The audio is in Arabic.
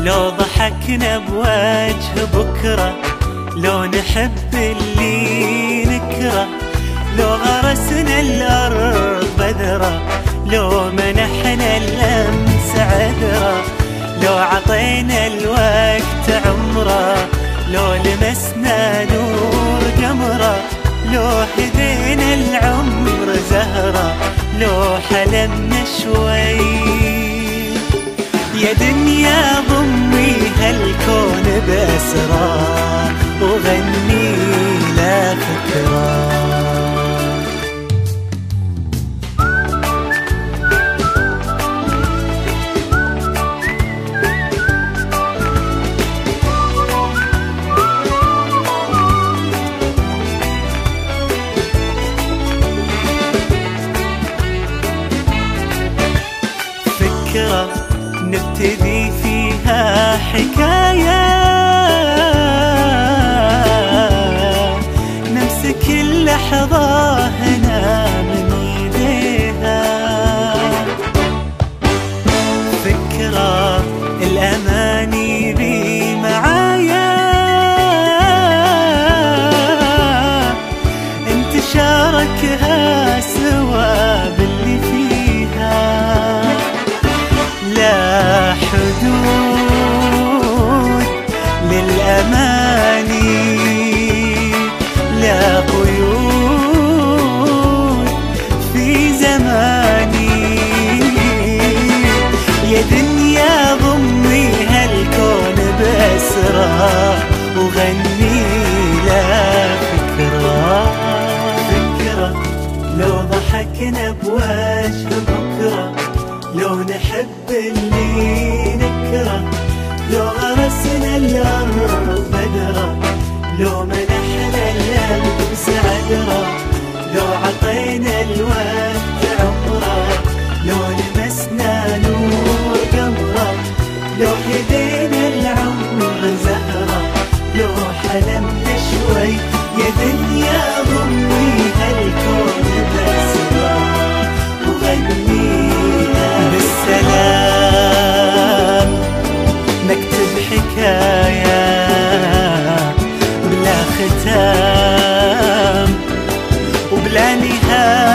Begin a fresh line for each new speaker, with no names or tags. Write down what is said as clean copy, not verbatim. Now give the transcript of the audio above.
لو ضحكنا بوجه بكرة، لو نحب اللي نكره، لو غرسنا الأرض بذرة، لو منحنا الأمس عذرة، لو عطينا الوقت عمره، لو لمسنا نور قمره، لو هدينا العمر زهرة، لو حلمنا شوي. يا دنيا ضمي هالكون بأسرار وغني لا فكرة. فكرة نبتدي فيها حكاية، نمسك اللحظة هنا من ايديها. فكرة الأماني بي معايا، انت شاركها سوا باللي فيها. لا حدود للأماني، لا قيود في زماني. يا دنيا ضمي هالكون بأسرار وغني لا فكرة. فكرة لو ضحكنا بوجه بكرة، لو نحب اللي نكره، لو غرسنا الأرض بذرة، لو منحنا الأمس عذرة، لو عطينا الوقت عمره، لو لمسنا نور قمره، لو هدينا العمر زهرة، لو حلمنا شوي. يا دنيا ضمي هالكون بأسرار وغني بالسلام. نكتب حكاية بلا ختام وبلا نهاية.